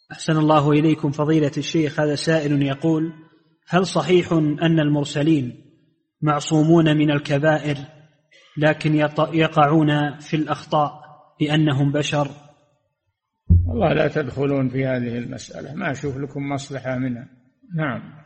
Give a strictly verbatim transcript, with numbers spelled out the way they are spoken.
أحسن الله إليكم فضيلة الشيخ. هذا سائل يقول: هل صحيح أن المرسلين معصومون من الكبائر لكن يقعون في الأخطاء لأنهم بشر؟ والله لا تدخلون في هذه المسألة، ما أشوف لكم مصلحة منها. نعم.